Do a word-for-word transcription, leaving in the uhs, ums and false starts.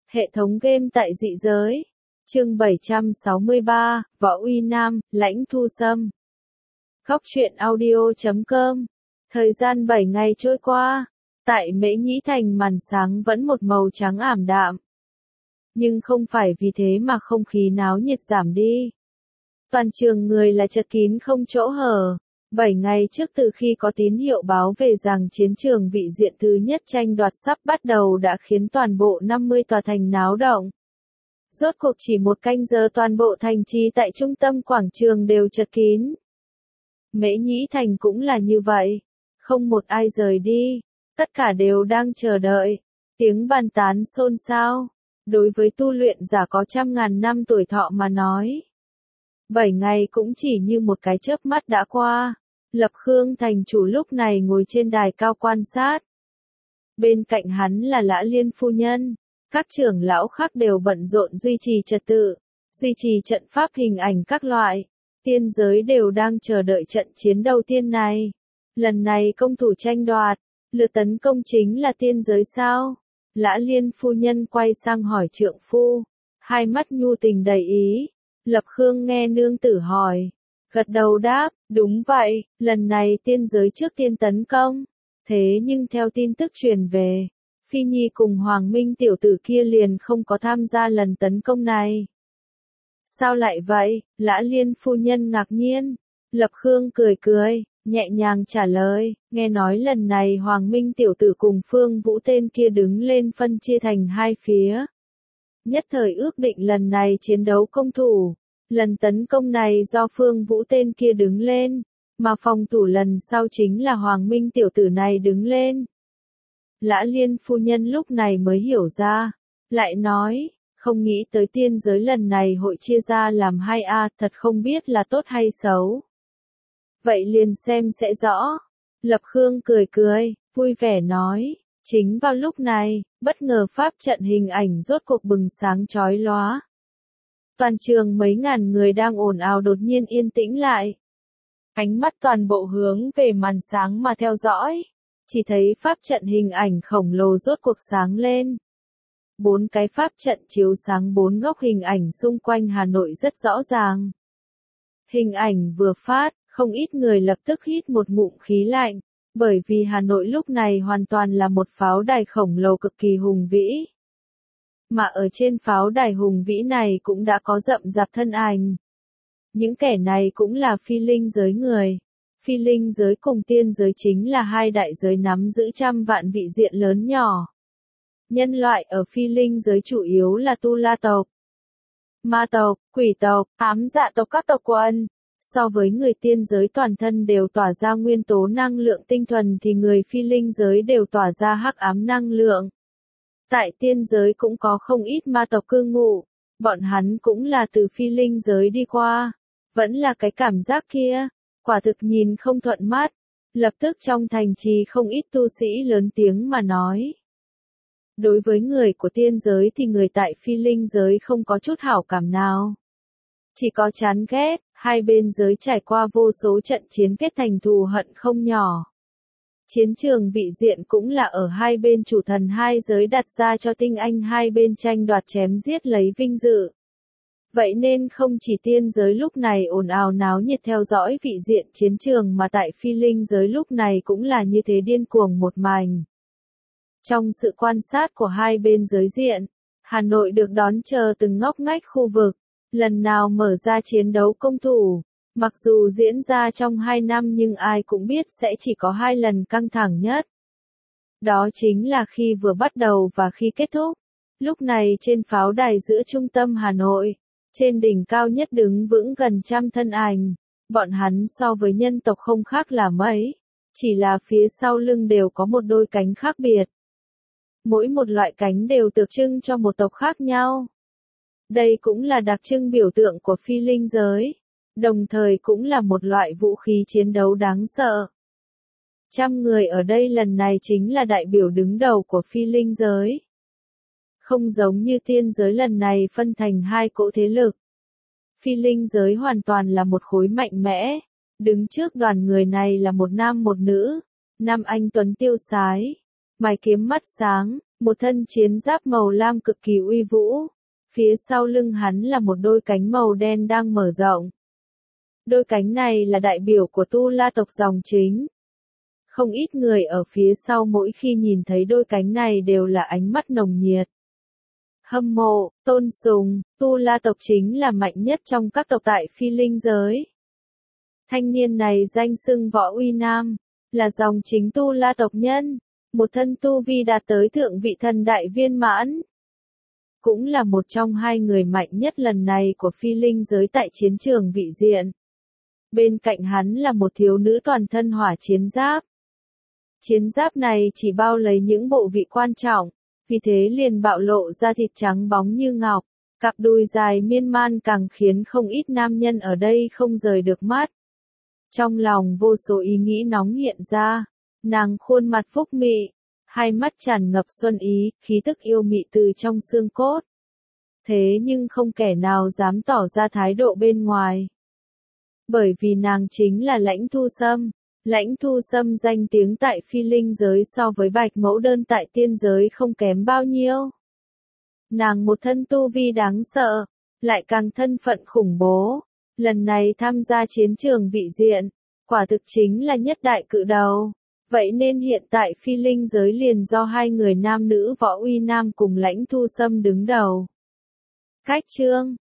Hệ thống game tại dị giới. Chương bảy trăm sáu mươi ba, Võ Uy Nam, Lãnh Thu Sâm. Góc truyện audio chấm com. Thời gian bảy ngày trôi qua, tại Mễ Nhĩ Thành màn sáng vẫn một màu trắng ảm đạm. Nhưng không phải vì thế mà không khí náo nhiệt giảm đi. Toàn trường người là chật kín không chỗ hở. Bảy ngày trước từ khi có tín hiệu báo về rằng chiến trường vị diện thứ nhất tranh đoạt sắp bắt đầu đã khiến toàn bộ năm mươi tòa thành náo động. Rốt cuộc chỉ một canh giờ toàn bộ thành trì tại trung tâm quảng trường đều chật kín. Mễ Nhĩ Thành cũng là như vậy. Không một ai rời đi. Tất cả đều đang chờ đợi. Tiếng bàn tán xôn xao. Đối với tu luyện giả có trăm ngàn năm tuổi thọ mà nói. Bảy ngày cũng chỉ như một cái chớp mắt đã qua. Lập Khương thành chủ lúc này ngồi trên đài cao quan sát. Bên cạnh hắn là Lã Liên phu nhân. Các trưởng lão khác đều bận rộn duy trì trật tự, duy trì trận pháp hình ảnh các loại. Tiên giới đều đang chờ đợi trận chiến đầu tiên này. Lần này công thủ tranh đoạt, lượt tấn công chính là tiên giới sao? Lã Liên phu nhân quay sang hỏi trượng phu, hai mắt nhu tình đầy ý. Lập Khương nghe nương tử hỏi, gật đầu đáp, đúng vậy, lần này tiên giới trước tiên tấn công. Thế nhưng theo tin tức truyền về, Phi Nhi cùng Hoàng Minh tiểu tử kia liền không có tham gia lần tấn công này. Sao lại vậy? Lã Liên phu nhân ngạc nhiên. Lập Khương cười cười, nhẹ nhàng trả lời, nghe nói lần này Hoàng Minh tiểu tử cùng Phương Vũ tên kia đứng lên phân chia thành hai phía. Nhất thời ước định lần này chiến đấu công thủ. Lần tấn công này do Phương Vũ tên kia đứng lên, mà phòng thủ lần sau chính là Hoàng Minh tiểu tử này đứng lên. Lã Liên phu nhân lúc này mới hiểu ra, lại nói, không nghĩ tới tiên giới lần này hội chia ra làm hai a, thật không biết là tốt hay xấu. Vậy liền xem sẽ rõ. Lập Khương cười cười, vui vẻ nói, chính vào lúc này, bất ngờ pháp trận hình ảnh rốt cuộc bừng sáng chói lóa. Toàn trường mấy ngàn người đang ồn ào đột nhiên yên tĩnh lại. Ánh mắt toàn bộ hướng về màn sáng mà theo dõi. Chỉ thấy pháp trận hình ảnh khổng lồ rốt cuộc sáng lên. Bốn cái pháp trận chiếu sáng bốn góc hình ảnh xung quanh Hà Nội rất rõ ràng. Hình ảnh vừa phát, không ít người lập tức hít một ngụm khí lạnh, bởi vì Hà Nội lúc này hoàn toàn là một pháo đài khổng lồ cực kỳ hùng vĩ. Mà ở trên pháo đài hùng vĩ này cũng đã có rậm rạp thân ảnh. Những kẻ này cũng là phi linh giới người. Phi linh giới cùng tiên giới chính là hai đại giới nắm giữ trăm vạn vị diện lớn nhỏ. Nhân loại ở phi linh giới chủ yếu là tu la tộc, ma tộc, quỷ tộc, ám dạ tộc các tộc quần. So với người tiên giới toàn thân đều tỏa ra nguyên tố năng lượng tinh thuần thì người phi linh giới đều tỏa ra hắc ám năng lượng. Tại tiên giới cũng có không ít ma tộc cư ngụ, bọn hắn cũng là từ phi linh giới đi qua. Vẫn là cái cảm giác kia, quả thực nhìn không thuận mắt. Lập tức trong thành trì không ít tu sĩ lớn tiếng mà nói. Đối với người của tiên giới thì người tại phi linh giới không có chút hảo cảm nào. Chỉ có chán ghét, hai bên giới trải qua vô số trận chiến kết thành thù hận không nhỏ. Chiến trường vị diện cũng là ở hai bên chủ thần hai giới đặt ra cho tinh anh hai bên tranh đoạt chém giết lấy vinh dự. Vậy nên không chỉ tiên giới lúc này ồn ào náo nhiệt theo dõi vị diện chiến trường mà tại phi linh giới lúc này cũng là như thế điên cuồng một mảnh. Trong sự quan sát của hai bên giới diện, Hà Nội được đón chờ từng ngóc ngách khu vực, lần nào mở ra chiến đấu công thủ. Mặc dù diễn ra trong hai năm nhưng ai cũng biết sẽ chỉ có hai lần căng thẳng nhất. Đó chính là khi vừa bắt đầu và khi kết thúc. Lúc này trên pháo đài giữa trung tâm Hà Nội, trên đỉnh cao nhất đứng vững gần trăm thân ảnh. Bọn hắn so với nhân tộc không khác là mấy, chỉ là phía sau lưng đều có một đôi cánh khác biệt. Mỗi một loại cánh đều tượng trưng cho một tộc khác nhau. Đây cũng là đặc trưng biểu tượng của phi linh giới. Đồng thời cũng là một loại vũ khí chiến đấu đáng sợ. Trăm người ở đây lần này chính là đại biểu đứng đầu của phi linh giới. Không giống như tiên giới lần này phân thành hai cỗ thế lực. Phi linh giới hoàn toàn là một khối mạnh mẽ. Đứng trước đoàn người này là một nam một nữ. Nam anh tuấn tiêu sái, mày kiếm mắt sáng, Một thân chiến giáp màu lam cực kỳ uy vũ. Phía sau lưng hắn là một đôi cánh màu đen đang mở rộng. Đôi cánh này là đại biểu của Tu La tộc dòng chính. Không ít người ở phía sau mỗi khi nhìn thấy đôi cánh này đều là ánh mắt nồng nhiệt. Hâm mộ, tôn sùng, Tu La tộc chính là mạnh nhất trong các tộc tại phi linh giới. Thanh niên này danh xưng Võ Uy Nam, là dòng chính Tu La tộc nhân, một thân tu vi đạt tới thượng vị thần đại viên mãn. Cũng là một trong hai người mạnh nhất lần này của phi linh giới tại chiến trường vị diện. Bên cạnh hắn là một thiếu nữ toàn thân hỏa chiến giáp. Chiến giáp này chỉ bao lấy những bộ vị quan trọng, vì thế liền bạo lộ ra thịt trắng bóng như ngọc, cặp đùi dài miên man càng khiến không ít nam nhân ở đây không rời được mắt. Trong lòng vô số ý nghĩ nóng hiện ra, nàng khuôn mặt phúc mị, hai mắt tràn ngập xuân ý, khí tức yêu mị từ trong xương cốt. Thế nhưng không kẻ nào dám tỏ ra thái độ bên ngoài. Bởi vì nàng chính là Lãnh Thu Sâm. Lãnh Thu Sâm danh tiếng tại phi linh giới so với Bạch Mẫu Đơn tại tiên giới không kém bao nhiêu. Nàng một thân tu vi đáng sợ, lại càng thân phận khủng bố. Lần này tham gia chiến trường vị diện, quả thực chính là nhất đại cự đầu. Vậy nên hiện tại phi linh giới liền do hai người nam nữ Võ Uy Nam cùng Lãnh Thu Sâm đứng đầu. Cách chương